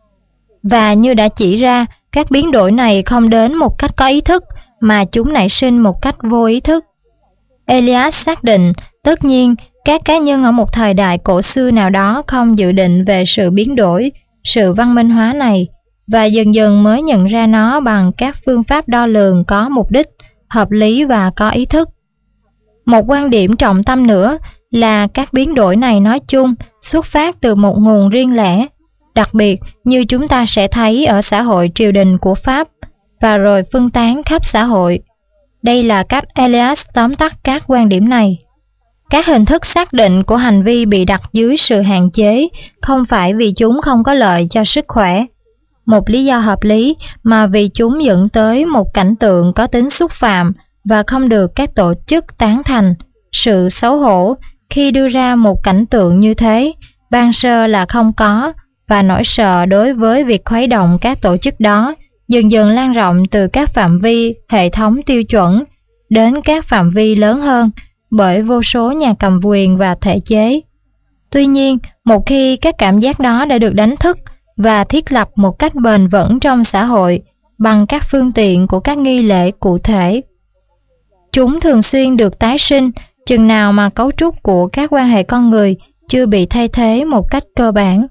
Và như đã chỉ ra, các biến đổi này không đến một cách có ý thức, mà chúng nảy sinh một cách vô ý thức. Elias xác định, tất nhiên, các cá nhân ở một thời đại cổ xưa nào đó không dự định về sự biến đổi, sự văn minh hóa này, và dần dần mới nhận ra nó bằng các phương pháp đo lường có mục đích, hợp lý và có ý thức. Một quan điểm trọng tâm nữa là các biến đổi này nói chung xuất phát từ một nguồn riêng lẻ, đặc biệt như chúng ta sẽ thấy ở xã hội triều đình của Pháp, và rồi phân tán khắp xã hội. Đây là cách Elias tóm tắt các quan điểm này. Các hình thức xác định của hành vi bị đặt dưới sự hạn chế không phải vì chúng không có lợi cho sức khỏe, một lý do hợp lý, mà vì chúng dẫn tới một cảnh tượng có tính xúc phạm và không được các tổ chức tán thành. Sự xấu hổ khi đưa ra một cảnh tượng như thế ban sơ là không có, và nỗi sợ đối với việc khuấy động các tổ chức đó dần dần lan rộng từ các phạm vi hệ thống tiêu chuẩn đến các phạm vi lớn hơn bởi vô số nhà cầm quyền và thể chế. Tuy nhiên, một khi các cảm giác đó đã được đánh thức và thiết lập một cách bền vững trong xã hội bằng các phương tiện của các nghi lễ cụ thể, chúng thường xuyên được tái sinh chừng nào mà cấu trúc của các quan hệ con người chưa bị thay thế một cách cơ bản.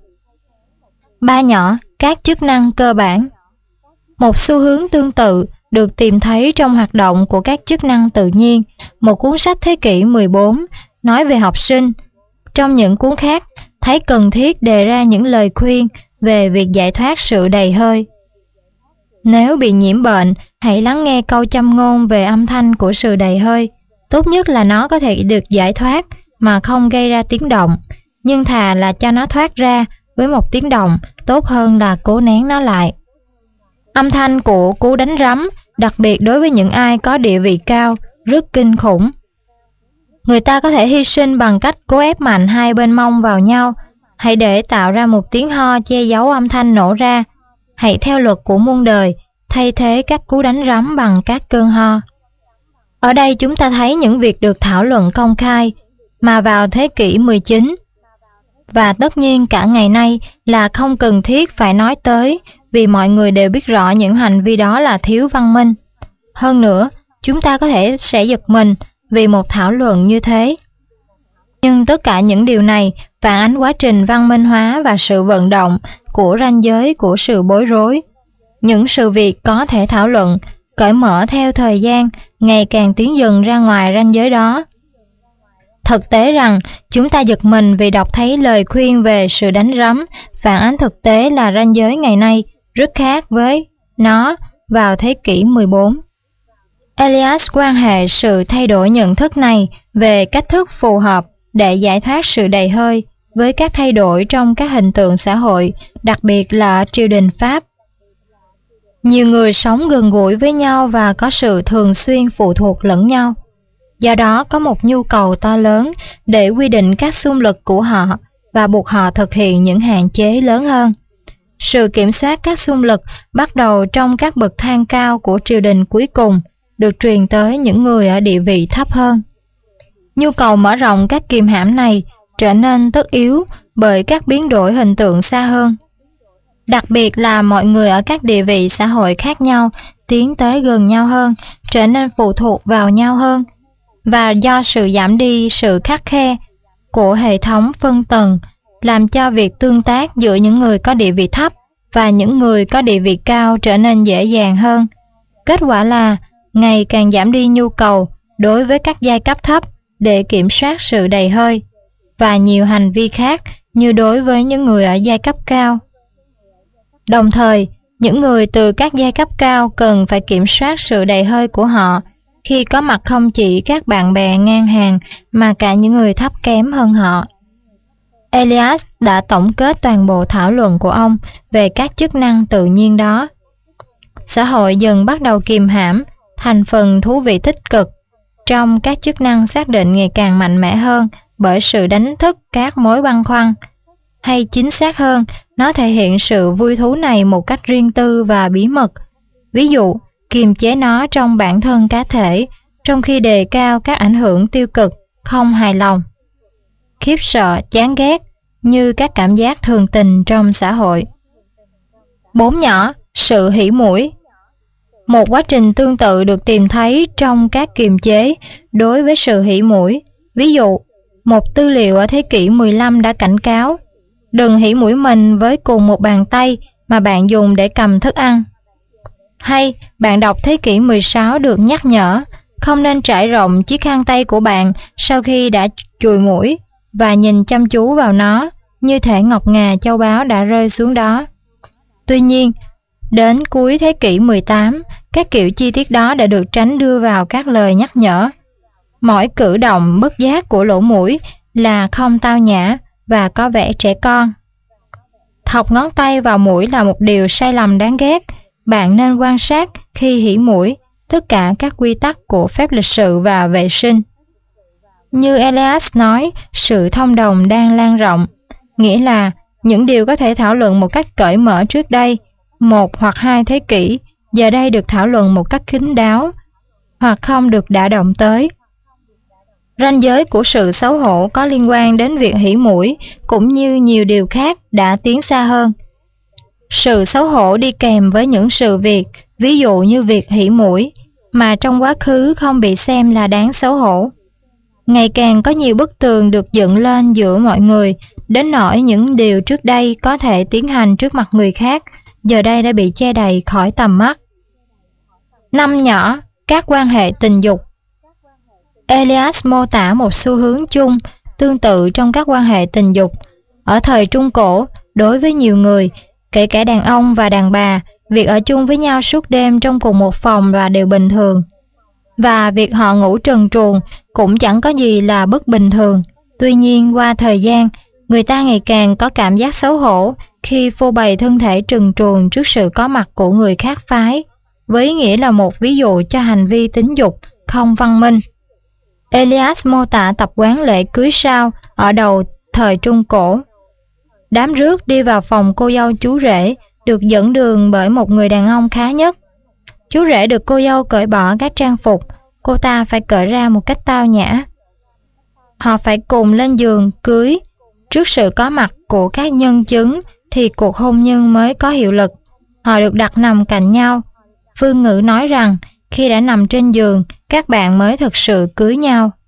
3 nhỏ, các chức năng cơ bản. Một xu hướng tương tự được tìm thấy trong hoạt động của các chức năng tự nhiên. Một cuốn sách thế kỷ 14 nói về học sinh. Trong những cuốn khác, thấy cần thiết đề ra những lời khuyên về việc giải thoát sự đầy hơi. Nếu bị nhiễm bệnh, hãy lắng nghe câu châm ngôn về âm thanh của sự đầy hơi. Tốt nhất là nó có thể được giải thoát mà không gây ra tiếng động, nhưng thà là cho nó thoát ra với một tiếng động, tốt hơn là cố nén nó lại. Âm thanh của cú đánh rắm, đặc biệt đối với những ai có địa vị cao, rất kinh khủng. Người ta có thể hy sinh bằng cách cố ép mạnh hai bên mông vào nhau. Hãy để tạo ra một tiếng ho che giấu âm thanh nổ ra. Hãy theo luật của muôn đời, thay thế các cú đánh rắm bằng các cơn ho. Ở đây chúng ta thấy những việc được thảo luận công khai, mà vào thế kỷ 19, và tất nhiên cả ngày nay là không cần thiết phải nói tới, vì mọi người đều biết rõ những hành vi đó là thiếu văn minh. Hơn nữa, chúng ta có thể sẽ giật mình vì một thảo luận như thế. Nhưng tất cả những điều này phản ánh quá trình văn minh hóa và sự vận động của ranh giới của sự bối rối. Những sự việc có thể thảo luận, cởi mở theo thời gian, ngày càng tiến dần ra ngoài ranh giới đó. Thực tế rằng, chúng ta giật mình vì đọc thấy lời khuyên về sự đánh rắm, phản ánh thực tế là ranh giới ngày nay rất khác với nó vào thế kỷ 14. Elias quan hệ sự thay đổi nhận thức này về cách thức phù hợp để giải thoát sự đầy hơi với các thay đổi trong các hình tượng xã hội, đặc biệt là triều đình Pháp. Nhiều người sống gần gũi với nhau và có sự thường xuyên phụ thuộc lẫn nhau. Do đó có một nhu cầu to lớn để quy định các xung lực của họ và buộc họ thực hiện những hạn chế lớn hơn. Sự kiểm soát các xung lực bắt đầu trong các bậc thang cao của triều đình cuối cùng được truyền tới những người ở địa vị thấp hơn. Nhu cầu mở rộng các kiềm hãm này trở nên tất yếu bởi các biến đổi hình tượng xa hơn. Đặc biệt là mọi người ở các địa vị xã hội khác nhau tiến tới gần nhau hơn, trở nên phụ thuộc vào nhau hơn, và do sự giảm đi sự khắt khe của hệ thống phân tầng làm cho việc tương tác giữa những người có địa vị thấp và những người có địa vị cao trở nên dễ dàng hơn. Kết quả là ngày càng giảm đi nhu cầu đối với các giai cấp thấp để kiểm soát sự đầy hơi và nhiều hành vi khác như đối với những người ở giai cấp cao. Đồng thời, những người từ các giai cấp cao cần phải kiểm soát sự đầy hơi của họ khi có mặt không chỉ các bạn bè ngang hàng mà cả những người thấp kém hơn họ. Elias đã tổng kết toàn bộ thảo luận của ông về các chức năng tự nhiên đó. Xã hội dần bắt đầu kìm hãm thành phần thú vị tích cực trong các chức năng xác định ngày càng mạnh mẽ hơn bởi sự đánh thức các mối băn khoăn. Hay chính xác hơn, nó thể hiện sự vui thú này một cách riêng tư và bí mật. Ví dụ, kiềm chế nó trong bản thân cá thể, trong khi đề cao các ảnh hưởng tiêu cực, không hài lòng, khiếp sợ, chán ghét, như các cảm giác thường tình trong xã hội. 4 nhỏ, sự hỉ mũi. Một quá trình tương tự được tìm thấy trong các kiềm chế đối với sự hỉ mũi. Ví dụ, một tư liệu ở thế kỷ 15 đã cảnh cáo: đừng hỉ mũi mình với cùng một bàn tay mà bạn dùng để cầm thức ăn. Hay, bạn đọc thế kỷ 16 được nhắc nhở không nên trải rộng chiếc khăn tay của bạn sau khi đã chùi mũi và nhìn chăm chú vào nó như thể ngọc ngà châu báu đã rơi xuống đó. Tuy nhiên, đến cuối thế kỷ 18, các kiểu chi tiết đó đã được tránh đưa vào các lời nhắc nhở. Mỗi cử động bất giác của lỗ mũi là không tao nhã và có vẻ trẻ con. Thọc ngón tay vào mũi là một điều sai lầm đáng ghét. Bạn nên quan sát khi hỉ mũi tất cả các quy tắc của phép lịch sự và vệ sinh. Như Elias nói, sự thông đồng đang lan rộng, nghĩa là những điều có thể thảo luận một cách cởi mở trước đây, 1 hoặc 2 thế kỷ, giờ đây được thảo luận một cách kín đáo, hoặc không được đả động tới. Ranh giới của sự xấu hổ có liên quan đến việc hỉ mũi, cũng như nhiều điều khác đã tiến xa hơn. Sự xấu hổ đi kèm với những sự việc, ví dụ như việc hỉ mũi, mà trong quá khứ không bị xem là đáng xấu hổ. Ngày càng có nhiều bức tường được dựng lên giữa mọi người, đến nỗi những điều trước đây có thể tiến hành trước mặt người khác, giờ đây đã bị che đậy khỏi tầm mắt. 5 nhỏ, các quan hệ tình dục. Elias mô tả một xu hướng chung tương tự trong các quan hệ tình dục. Ở thời Trung Cổ, đối với nhiều người, kể cả đàn ông và đàn bà, việc ở chung với nhau suốt đêm trong cùng một phòng là điều bình thường. Và việc họ ngủ trần truồng cũng chẳng có gì là bất bình thường. Tuy nhiên, qua thời gian, người ta ngày càng có cảm giác xấu hổ khi phô bày thân thể trần truồng trước sự có mặt của người khác phái, với ý nghĩa là một ví dụ cho hành vi tính dục không văn minh. Elias mô tả tập quán lễ cưới sao ở đầu thời Trung Cổ. Đám rước đi vào phòng cô dâu chú rể, được dẫn đường bởi một người đàn ông khá nhất. Chú rể được cô dâu cởi bỏ các trang phục, cô ta phải cởi ra một cách tao nhã. Họ phải cùng lên giường cưới. Trước sự có mặt của các nhân chứng thì cuộc hôn nhân mới có hiệu lực. Họ được đặt nằm cạnh nhau. Phương ngữ nói rằng khi đã nằm trên giường, các bạn mới thực sự cưới nhau.